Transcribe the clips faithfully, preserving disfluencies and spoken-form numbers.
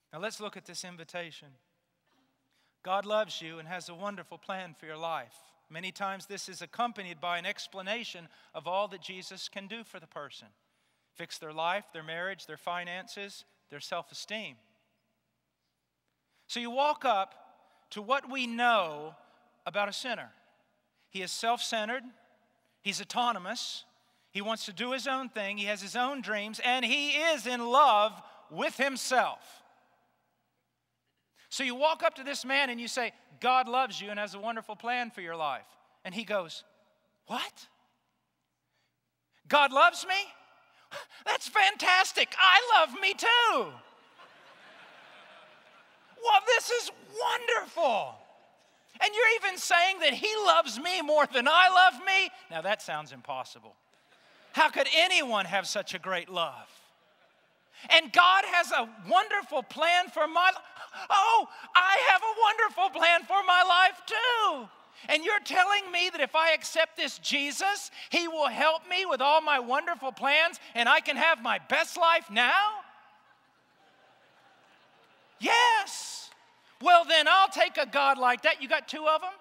Now let's look at this invitation. God loves you and has a wonderful plan for your life. Many times this is accompanied by an explanation of all that Jesus can do for the person. Fix their life, their marriage, their finances, their self-esteem. So you walk up to what we know about a sinner. He is self-centered. He's autonomous. He wants to do his own thing. He has his own dreams. And he is in love with himself. So you walk up to this man and you say, God loves you and has a wonderful plan for your life. And he goes, what? God loves me? That's fantastic. I love me too. Well, this is wonderful. And you're even saying that he loves me more than I love me? Now that sounds impossible. How could anyone have such a great love? And God has a wonderful plan for my life. Oh, I have a wonderful plan for my life too. And you're telling me that if I accept this Jesus, he will help me with all my wonderful plans and I can have my best life now? Yes. Well, then I'll take a God like that. You got two of them?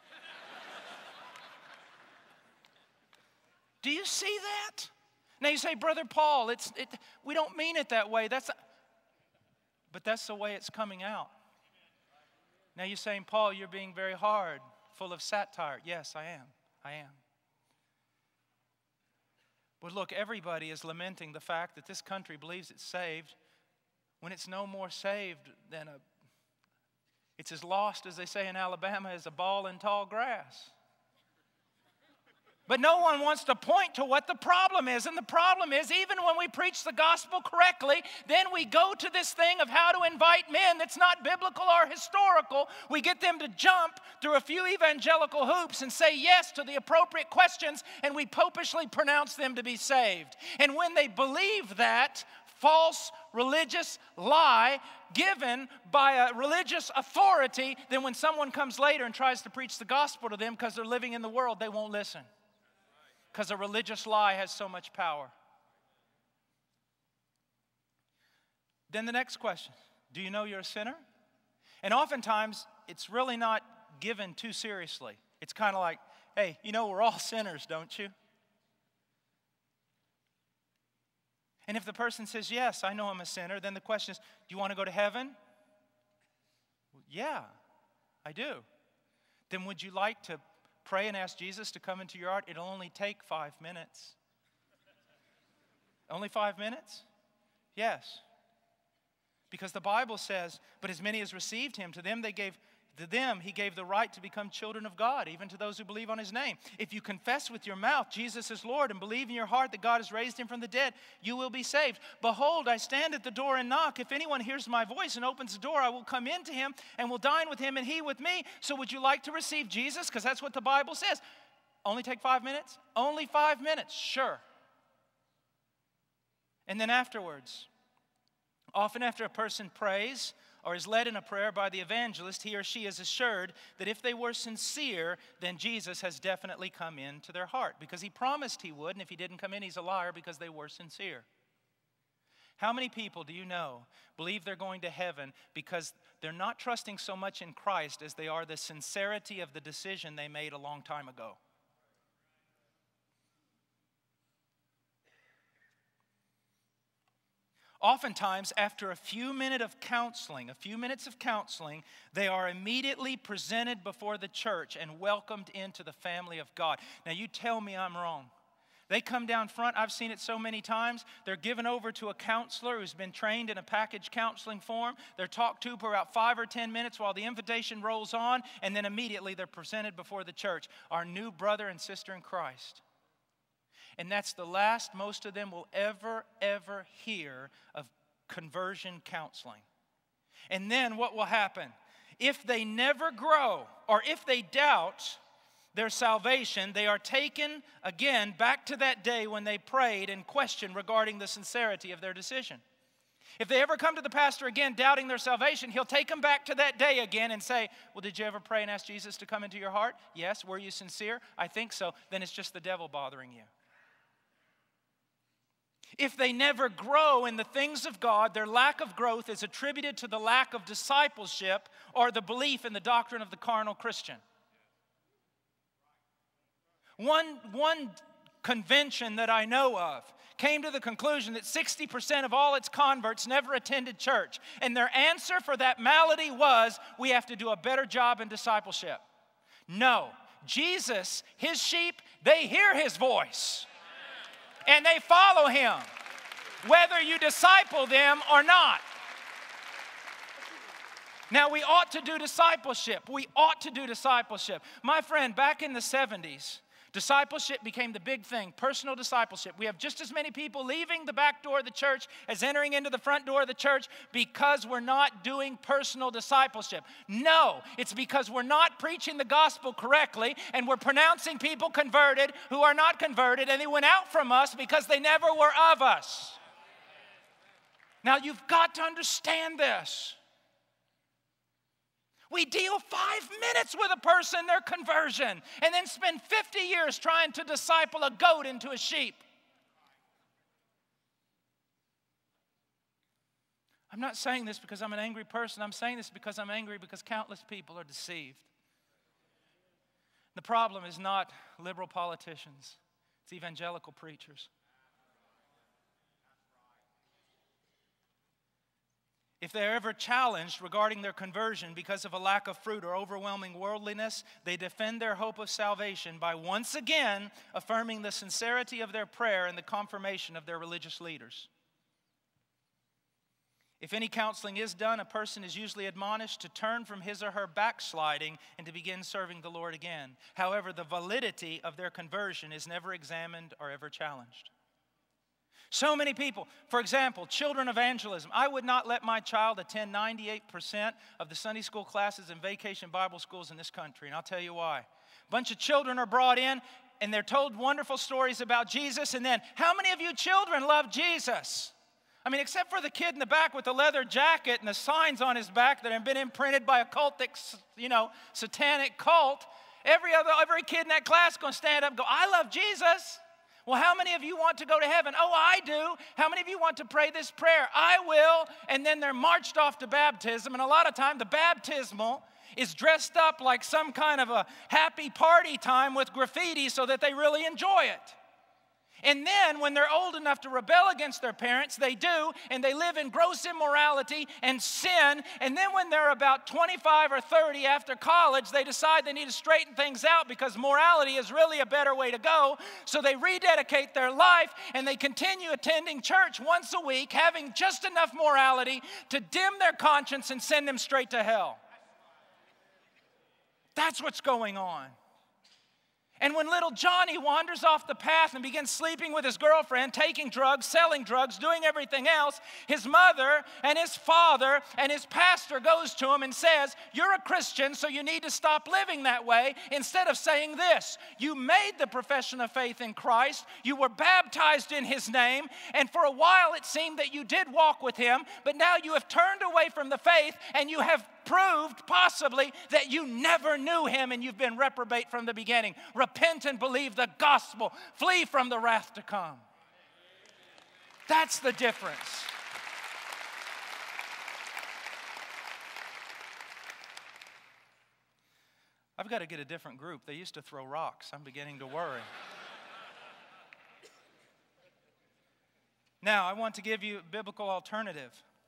Do you see that? Now you say, Brother Paul, it's, it, we don't mean it that way. That's, but that's the way it's coming out. Now you're saying, Paul, you're being very hard, full of satire. Yes, I am. I am. But look, everybody is lamenting the fact that this country believes it's saved when it's no more saved than a, it's as lost, as they say in Alabama, as a ball in tall grass. But no one wants to point to what the problem is. And the problem is, even when we preach the gospel correctly, then we go to this thing of how to invite men that's not biblical or historical. We get them to jump through a few evangelical hoops and say yes to the appropriate questions, and we popishly pronounce them to be saved. And when they believe that false religious lie given by a religious authority, then when someone comes later and tries to preach the gospel to them because they're living in the world, they won't listen. Because a religious lie has so much power. Then the next question, do you know you're a sinner? And oftentimes, it's really not given too seriously. It's kind of like, hey, you know we're all sinners, don't you? And if the person says, yes, I know I'm a sinner, then the question is, do you want to go to heaven? Well, yeah, I do. Then would you like to pray and ask Jesus to come into your heart? It'll only take five minutes. Only five minutes? Yes. Because the Bible says, but as many as received him, to them they gave, to them he gave the right to become children of God, even to those who believe on his name. If you confess with your mouth Jesus is Lord and believe in your heart that God has raised him from the dead, you will be saved. Behold, I stand at the door and knock. If anyone hears my voice and opens the door, I will come in to him and will dine with him and he with me. So would you like to receive Jesus? Because that's what the Bible says. Only take five minutes? Only five minutes, sure. And then afterwards, often after a person prays or is led in a prayer by the evangelist, he or she is assured that if they were sincere, then Jesus has definitely come into their heart. Because he promised he would, and if he didn't come in, he's a liar because they were sincere. How many people do you know believe they're going to heaven because they're not trusting so much in Christ as they are the sincerity of the decision they made a long time ago? Oftentimes, after a few minutes of counseling, a few minutes of counseling, they are immediately presented before the church and welcomed into the family of God. Now, you tell me I'm wrong. They come down front. I've seen it so many times. They're given over to a counselor who's been trained in a package counseling form. They're talked to for about five or ten minutes while the invitation rolls on, and then immediately they're presented before the church, our new brother and sister in Christ. And that's the last most of them will ever, ever hear of conversion counseling. And then what will happen? If they never grow, or if they doubt their salvation, they are taken again back to that day when they prayed and questioned regarding the sincerity of their decision. If they ever come to the pastor again doubting their salvation, he'll take them back to that day again and say, well, did you ever pray and ask Jesus to come into your heart? Yes. Were you sincere? I think so. Then it's just the devil bothering you. If they never grow in the things of God, their lack of growth is attributed to the lack of discipleship or the belief in the doctrine of the carnal Christian. One, one convention that I know of came to the conclusion that sixty percent of all its converts never attended church. And their answer for that malady was, we have to do a better job in discipleship. No, Jesus, his sheep, they hear his voice. And they follow him, whether you disciple them or not. Now, we ought to do discipleship. We ought to do discipleship. My friend, back in the seventies, discipleship became the big thing, personal discipleship. We have just as many people leaving the back door of the church as entering into the front door of the church because we're not doing personal discipleship. No, it's because we're not preaching the gospel correctly and we're pronouncing people converted who are not converted, and they went out from us because they never were of us. Now, you've got to understand this. We deal five minutes with a person, their conversion, and then spend fifty years trying to disciple a goat into a sheep. I'm not saying this because I'm an angry person. I'm saying this because I'm angry because countless people are deceived. The problem is not liberal politicians. It's evangelical preachers. If they're ever challenged regarding their conversion because of a lack of fruit or overwhelming worldliness, they defend their hope of salvation by once again affirming the sincerity of their prayer and the confirmation of their religious leaders. If any counseling is done, a person is usually admonished to turn from his or her backsliding and to begin serving the Lord again. However, the validity of their conversion is never examined or ever challenged. So many people, for example, children evangelism. I would not let my child attend ninety-eight percent of the Sunday school classes and vacation Bible schools in this country, and I'll tell you why. A bunch of children are brought in, and they're told wonderful stories about Jesus, and then, how many of you children love Jesus? I mean, except for the kid in the back with the leather jacket and the signs on his back that have been imprinted by a cultic, you know, satanic cult, every other, every kid in that class is going to stand up and go, I love Jesus. Well, how many of you want to go to heaven? Oh, I do. How many of you want to pray this prayer? I will. And then they're marched off to baptism. And a lot of time, the baptismal is dressed up like some kind of a happy party time with graffiti so that they really enjoy it. And then when they're old enough to rebel against their parents, they do, and they live in gross immorality and sin. And then when they're about twenty-five or thirty after college, they decide they need to straighten things out because morality is really a better way to go. So they rededicate their life and they continue attending church once a week, having just enough morality to dim their conscience and send them straight to hell. That's what's going on. And when little Johnny wanders off the path and begins sleeping with his girlfriend, taking drugs, selling drugs, doing everything else, his mother and his father and his pastor goes to him and says, you're a Christian, so you need to stop living that way, instead of saying this: you made the profession of faith in Christ, you were baptized in his name, and for a while it seemed that you did walk with him, but now you have turned away from the faith and you have proved possibly that you never knew him and you've been reprobate from the beginning. Repent and believe the gospel. Flee from the wrath to come. That's the difference. I've got to get a different group. They used to throw rocks. I'm beginning to worry. Now, I want to give you a biblical alternative.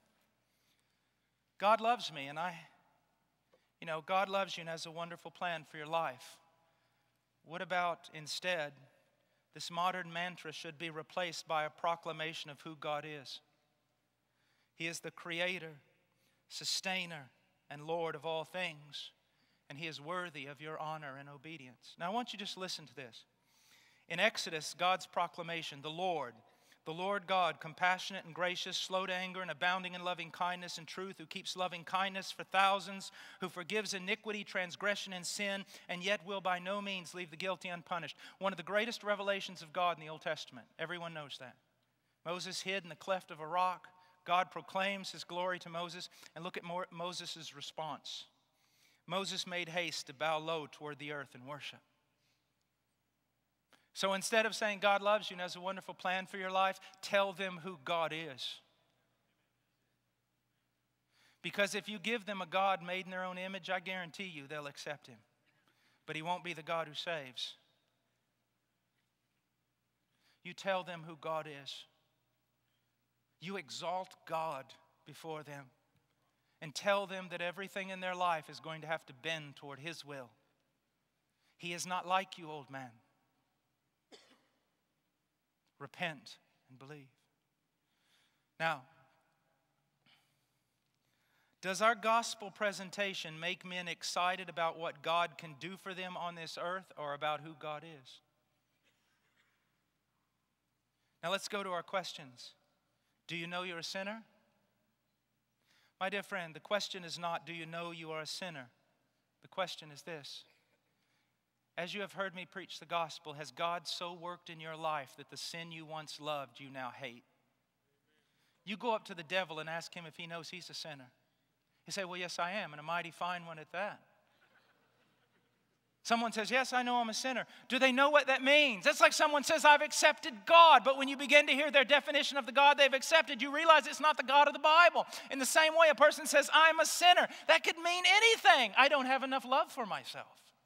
God loves me, and I, you know, God loves you and has a wonderful plan for your life. What about instead, this modern mantra should be replaced by a proclamation of who God is. He is the creator, sustainer, and Lord of all things, and he is worthy of your honor and obedience. Now, I want you to just listen to this. In Exodus, God's proclamation, the Lord, The Lord God, compassionate and gracious, slow to anger and abounding in loving kindness and truth, who keeps loving kindness for thousands, who forgives iniquity, transgression, and sin, and yet will by no means leave the guilty unpunished. One of the greatest revelations of God in the Old Testament. Everyone knows that. Moses hid in the cleft of a rock. God proclaims his glory to Moses. And look at Moses' response. Moses made haste to bow low toward the earth and worship. So instead of saying God loves you and has a wonderful plan for your life, tell them who God is. Because if you give them a God made in their own image, I guarantee you they'll accept him. But he won't be the God who saves. You tell them who God is. You exalt God before them and tell them that everything in their life is going to have to bend toward his will. He is not like you, old man. Repent and believe. Now, does our gospel presentation make men excited about what God can do for them on this earth or about who God is? Now let's go to our questions. Do you know you're a sinner? My dear friend, the question is not, do you know you are a sinner? The question is this. As you have heard me preach the gospel, has God so worked in your life that the sin you once loved, you now hate? You go up to the devil and ask him if he knows he's a sinner. He say, well, yes, I am, and a mighty fine one at that. Someone says, yes, I know I'm a sinner. Do they know what that means? That's like someone says, I've accepted God, but when you begin to hear their definition of the God they've accepted, you realize it's not the God of the Bible. In the same way, a person says, I'm a sinner. That could mean anything. I don't have enough love for myself.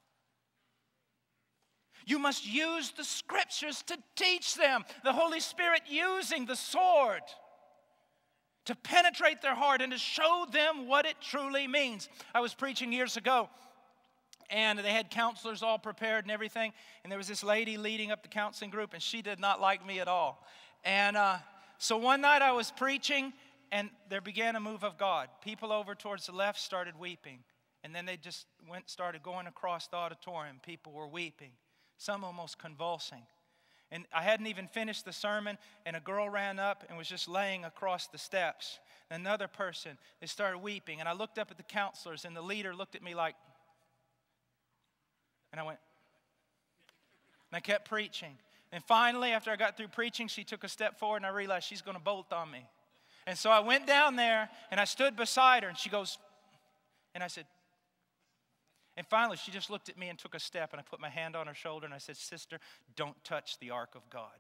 You must use the Scriptures to teach them. The Holy Spirit using the sword to penetrate their heart and to show them what it truly means. I was preaching years ago, and they had counselors all prepared and everything, and there was this lady leading up the counseling group, and she did not like me at all. And uh, so one night I was preaching, and there began a move of God. People over towards the left started weeping, and then they just went, started going across the auditorium. People were weeping, some almost convulsing. And I hadn't even finished the sermon, and a girl ran up and was just laying across the steps. Another person, they started weeping, and I looked up at the counselors, and the leader looked at me like, and I went, and I kept preaching. And finally, after I got through preaching, she took a step forward, and I realized she's going to bolt on me. And so I went down there, and I stood beside her, and she goes, and I said, and finally, she just looked at me and took a step, and I put my hand on her shoulder, and I said, sister, don't touch the ark of God.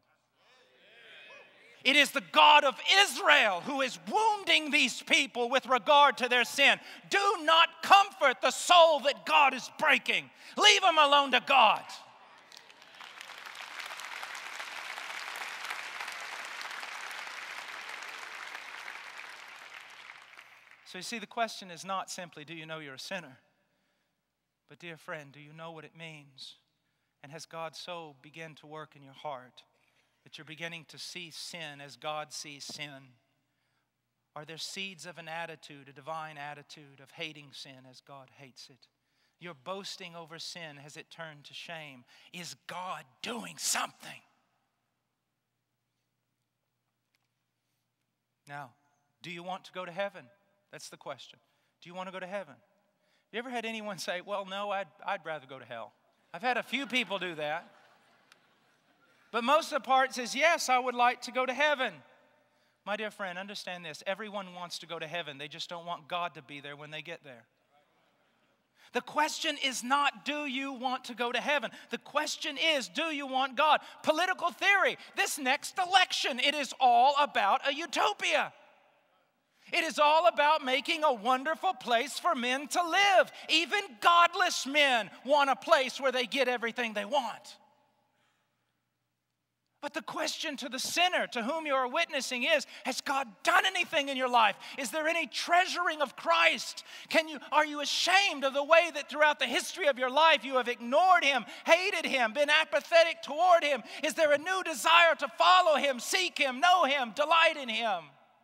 It is the God of Israel who is wounding these people with regard to their sin. Do not comfort the soul that God is breaking. Leave them alone to God. So you see, the question is not simply, do you know you're a sinner? But dear friend, do you know what it means? And has God so begun to work in your heart that you're beginning to see sin as God sees sin? Are there seeds of an attitude, a divine attitude of hating sin as God hates it? You're boasting over sin. Has it turned to shame? Is God doing something? Now, do you want to go to heaven? That's the question. Do you want to go to heaven? You ever had anyone say, well, no, I'd, I'd rather go to hell? I've had a few people do that. But most of the part says, yes, I would like to go to heaven. My dear friend, understand this. Everyone wants to go to heaven. They just don't want God to be there when they get there. The question is not, do you want to go to heaven? The question is, do you want God? Political theory. This next election, it is all about a utopia. It is all about making a wonderful place for men to live. Even godless men want a place where they get everything they want. But the question to the sinner to whom you are witnessing is, has God done anything in your life? Is there any treasuring of Christ? Can you, are you ashamed of the way that throughout the history of your life you have ignored Him, hated Him, been apathetic toward Him? Is there a new desire to follow Him, seek Him, know Him, delight in Him?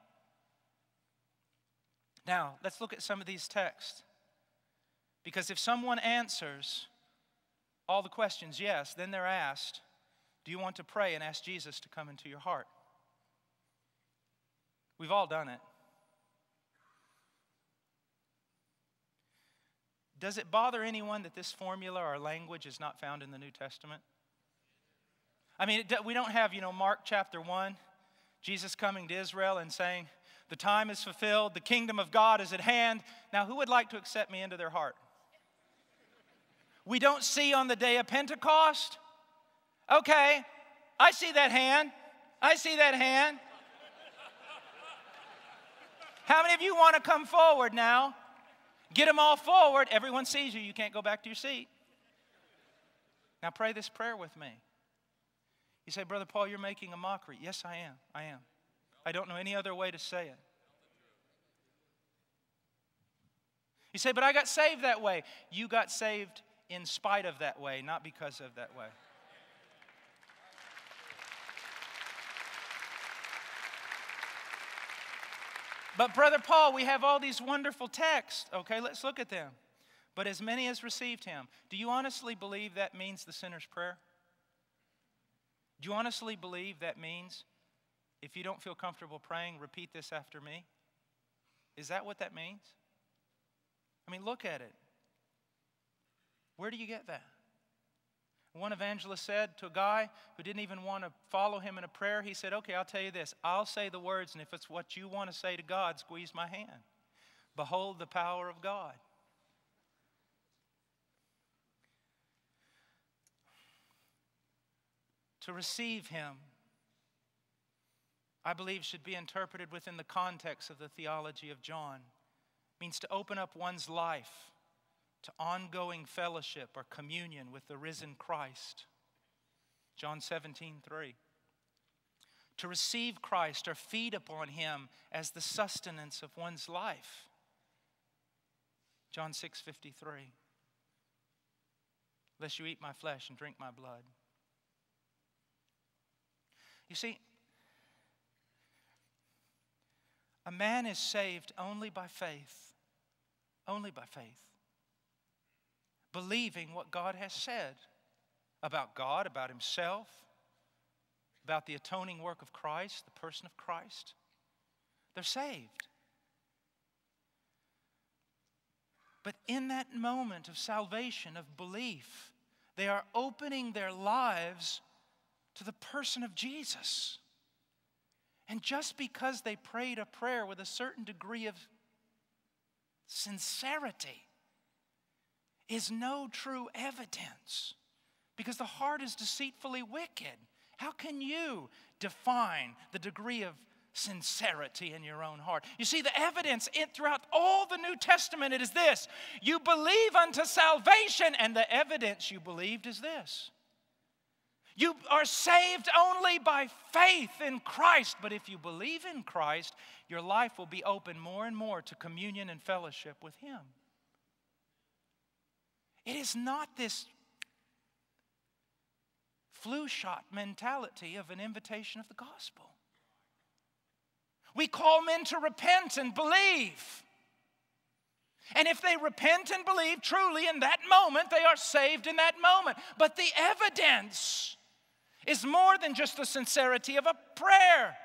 Now, let's look at some of these texts. Because if someone answers all the questions yes, then they're asked, do you want to pray and ask Jesus to come into your heart? We've all done it. Does it bother anyone that this formula or language is not found in the New Testament? I mean, we don't have, you know, Mark chapter one, Jesus coming to Israel and saying, the time is fulfilled, the kingdom of God is at hand. Now, who would like to accept me into their heart? We don't see on the day of Pentecost Okay, I see that hand. I see that hand. How many of you want to come forward now? Get them all forward. Everyone sees you. You can't go back to your seat. Now pray this prayer with me. You say, Brother Paul, you're making a mockery. Yes, I am. I am. I don't know any other way to say it. You say, but I got saved that way. You got saved in spite of that way, not because of that way. But Brother Paul, we have all these wonderful texts. Okay, let's look at them. But as many as received him. Do you honestly believe that means the sinner's prayer? Do you honestly believe that means if you don't feel comfortable praying, repeat this after me? Is that what that means? I mean, look at it. Where do you get that? One evangelist said to a guy who didn't even want to follow him in a prayer, he said, okay, I'll tell you this. I'll say the words, and if it's what you want to say to God, squeeze my hand. Behold the power of God. To receive him, I believe, should be interpreted within the context of the theology of John. It means to open up one's life to ongoing fellowship or communion with the risen Christ. John seventeen three. To receive Christ or feed upon him as the sustenance of one's life. John six fifty-three. Lest you eat my flesh and drink my blood. You see, a man is saved only by faith. Only by faith. Believing what God has said about God, about himself, about the atoning work of Christ, the person of Christ. They're saved. But in that moment of salvation, of belief, they are opening their lives to the person of Jesus. And just because they prayed a prayer with a certain degree of sincerity is no true evidence, because the heart is deceitfully wicked. How can you define the degree of sincerity in your own heart? You see, the evidence in, throughout all the New Testament, it is this. You believe unto salvation, and the evidence you believed is this. You are saved only by faith in Christ. But if you believe in Christ, your life will be open more and more to communion and fellowship with him. It is not this flu shot mentality of an invitation of the gospel. We call men to repent and believe. And if they repent and believe truly in that moment, they are saved in that moment. But the evidence is more than just the sincerity of a prayer.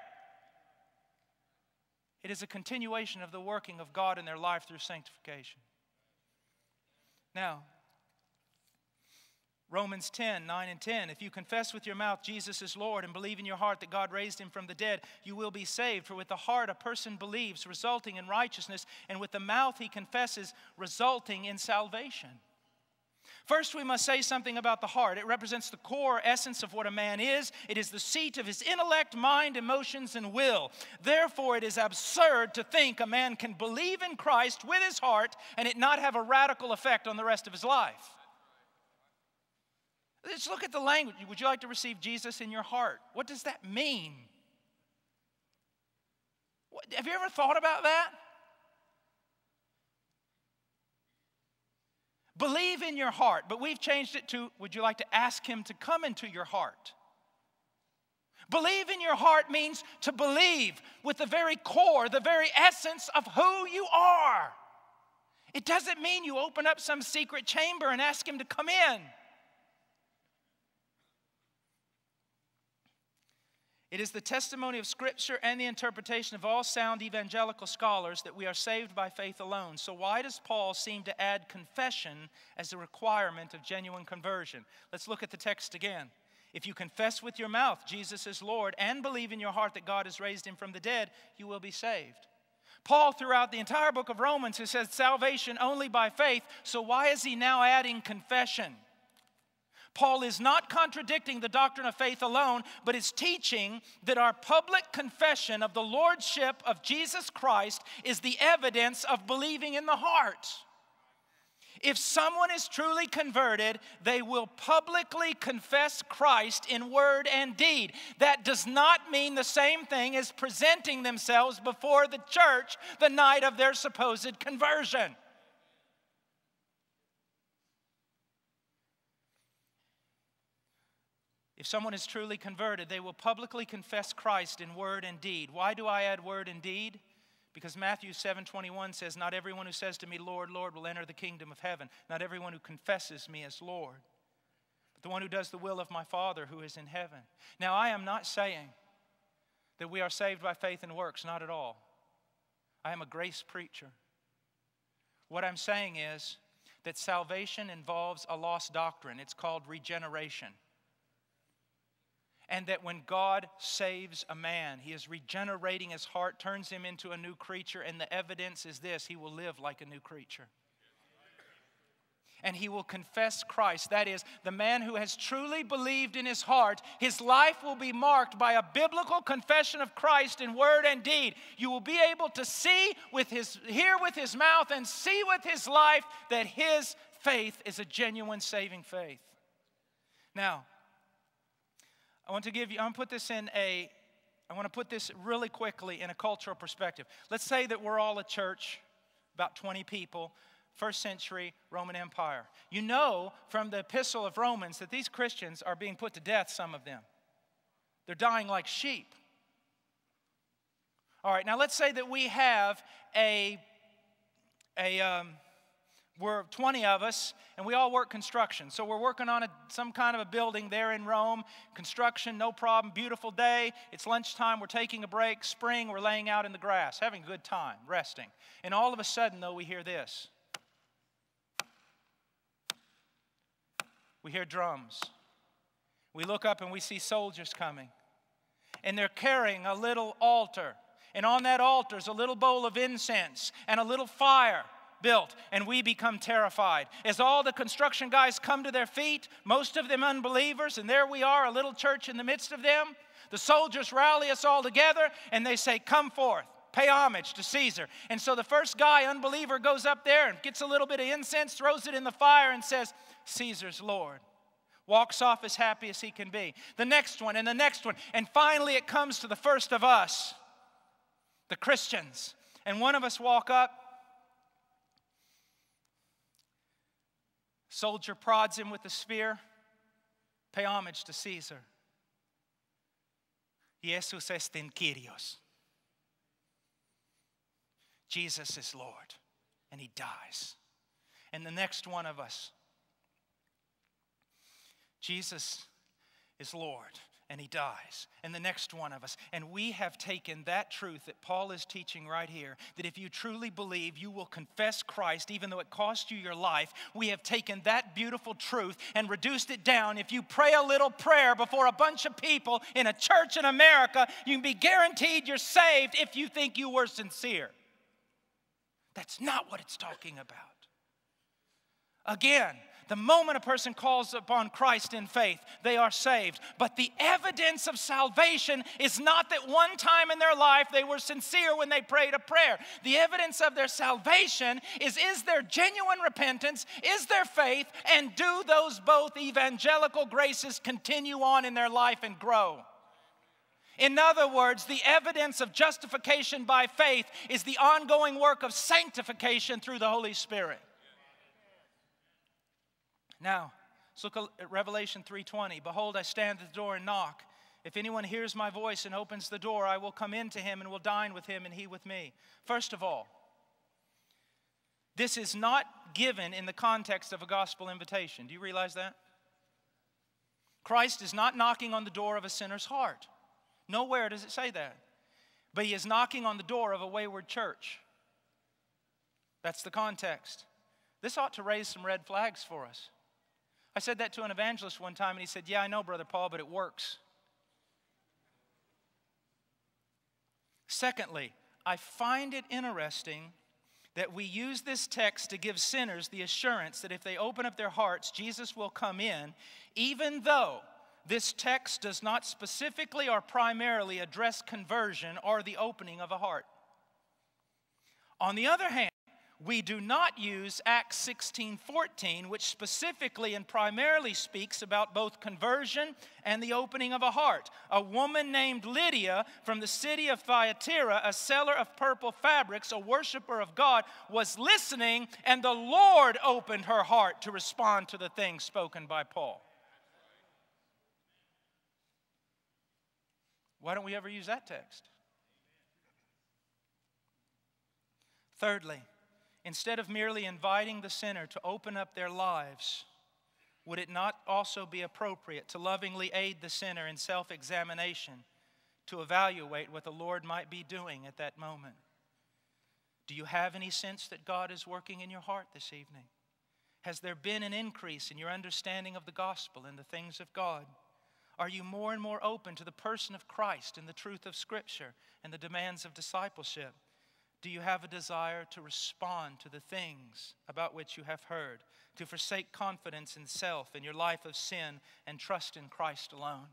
It is a continuation of the working of God in their life through sanctification. Now, Romans ten, nine and ten. If you confess with your mouth Jesus is Lord and believe in your heart that God raised him from the dead, you will be saved. For with the heart a person believes, resulting in righteousness, and with the mouth he confesses, resulting in salvation. First, we must say something about the heart. It represents the core essence of what a man is. It is the seat of his intellect, mind, emotions, and will. Therefore, it is absurd to think a man can believe in Christ with his heart and it not have a radical effect on the rest of his life. Let's look at the language. Would you like to receive Jesus in your heart? What does that mean? What, have you ever thought about that? Believe in your heart, but we've changed it to, would you like to ask him to come into your heart? Believe in your heart means to believe with the very core, the very essence of who you are. It doesn't mean you open up some secret chamber and ask him to come in. It is the testimony of Scripture and the interpretation of all sound evangelical scholars that we are saved by faith alone. So why does Paul seem to add confession as a requirement of genuine conversion? Let's look at the text again. If you confess with your mouth Jesus is Lord and believe in your heart that God has raised him from the dead, you will be saved. Paul, throughout the entire book of Romans, has said salvation only by faith. So why is he now adding confession? Paul is not contradicting the doctrine of faith alone, but is teaching that our public confession of the lordship of Jesus Christ is the evidence of believing in the heart. If someone is truly converted, they will publicly confess Christ in word and deed. That does not mean the same thing as presenting themselves before the church the night of their supposed conversion. If someone is truly converted, they will publicly confess Christ in word and deed. Why do I add word and deed? Because Matthew seven twenty-one says, not everyone who says to me, Lord, Lord, will enter the kingdom of heaven. Not everyone who confesses me as Lord, but the one who does the will of my Father who is in heaven. Now, I am not saying that we are saved by faith and works, not at all. I am a grace preacher. What I'm saying is that salvation involves a lost doctrine. It's called regeneration. And that when God saves a man, He is regenerating his heart, turns him into a new creature, and the evidence is this: he will live like a new creature. And he will confess Christ. That is, the man who has truly believed in his heart, his life will be marked by a biblical confession of Christ in word and deed. You will be able to see with his, hear with his mouth and see with his life that his faith is a genuine saving faith. Now, I want to give you, I want to put this in a, I want to put this really quickly in a cultural perspective. Let's say that we're all a church, about twenty people, first century Roman Empire. You know from the epistle of Romans that these Christians are being put to death, some of them. They're dying like sheep. All right, now let's say that we have a, a um, we're twenty of us, and we all work construction. So we're working on a, some kind of a building there in Rome. Construction, no problem, beautiful day. It's lunchtime, we're taking a break. Spring, we're laying out in the grass, having a good time, resting. And all of a sudden, though, we hear this. We hear drums. We look up and we see soldiers coming. And they're carrying a little altar. And on that altar is a little bowl of incense and a little fire built, and we become terrified. As all the construction guys come to their feet, most of them unbelievers, and there we are, a little church in the midst of them, the soldiers rally us all together, and they say, come forth, pay homage to Caesar. And so the first guy, unbeliever, goes up there and gets a little bit of incense, throws it in the fire, and says, Caesar's Lord. Walks off as happy as he can be. The next one, and the next one, and finally it comes to the first of us, the Christians. And one of us walk up, soldier prods him with the spear. Pay homage to Caesar. Jesus est en Kyrios. Jesus is Lord. And he dies. And the next one of us, Jesus is Lord. And he dies. And the next one of us. And we have taken that truth that Paul is teaching right here, that if you truly believe, you will confess Christ even though it cost you your life. We have taken that beautiful truth and reduced it down. If you pray a little prayer before a bunch of people in a church in America, you can be guaranteed you're saved if you think you were sincere. That's not what it's talking about. Again, the moment a person calls upon Christ in faith, they are saved. But the evidence of salvation is not that one time in their life they were sincere when they prayed a prayer. The evidence of their salvation is, is their genuine repentance, is their faith, and do those both evangelical graces continue on in their life and grow? In other words, the evidence of justification by faith is the ongoing work of sanctification through the Holy Spirit. Now, let's look at Revelation three twenty. Behold, I stand at the door and knock. If anyone hears my voice and opens the door, I will come in to him and will dine with him and he with me. First of all, this is not given in the context of a gospel invitation. Do you realize that? Christ is not knocking on the door of a sinner's heart. Nowhere does it say that. But he is knocking on the door of a wayward church. That's the context. This ought to raise some red flags for us. I said that to an evangelist one time, and he said, yeah, I know, Brother Paul, but it works. Secondly, I find it interesting that we use this text to give sinners the assurance that if they open up their hearts, Jesus will come in, even though this text does not specifically or primarily address conversion or the opening of a heart. On the other hand, we do not use Acts sixteen fourteen, which specifically and primarily speaks about both conversion and the opening of a heart. A woman named Lydia from the city of Thyatira, a seller of purple fabrics, a worshiper of God, was listening, and the Lord opened her heart to respond to the things spoken by Paul. Why don't we ever use that text? Thirdly, instead of merely inviting the sinner to open up their lives, would it not also be appropriate to lovingly aid the sinner in self-examination to evaluate what the Lord might be doing at that moment? Do you have any sense that God is working in your heart this evening? Has there been an increase in your understanding of the gospel and the things of God? Are you more and more open to the person of Christ and the truth of Scripture and the demands of discipleship? Do you have a desire to respond to the things about which you have heard, to forsake confidence in self in your life of sin and trust in Christ alone?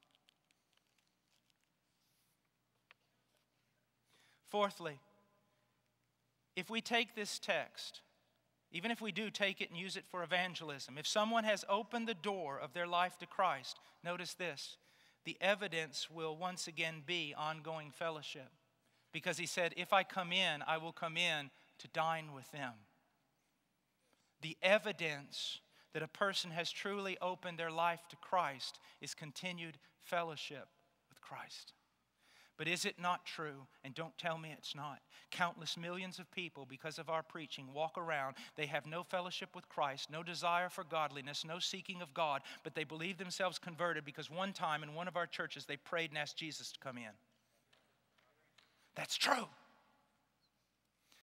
Fourthly, if we take this text, even if we do take it and use it for evangelism, if someone has opened the door of their life to Christ, notice this, the evidence will once again be ongoing fellowship. Because he said, if I come in, I will come in to dine with them. The evidence that a person has truly opened their life to Christ is continued fellowship with Christ. But is it not true? And don't tell me it's not. Countless millions of people, because of our preaching, walk around. They have no fellowship with Christ, no desire for godliness, no seeking of God, but they believe themselves converted because one time in one of our churches they prayed and asked Jesus to come in. That's true.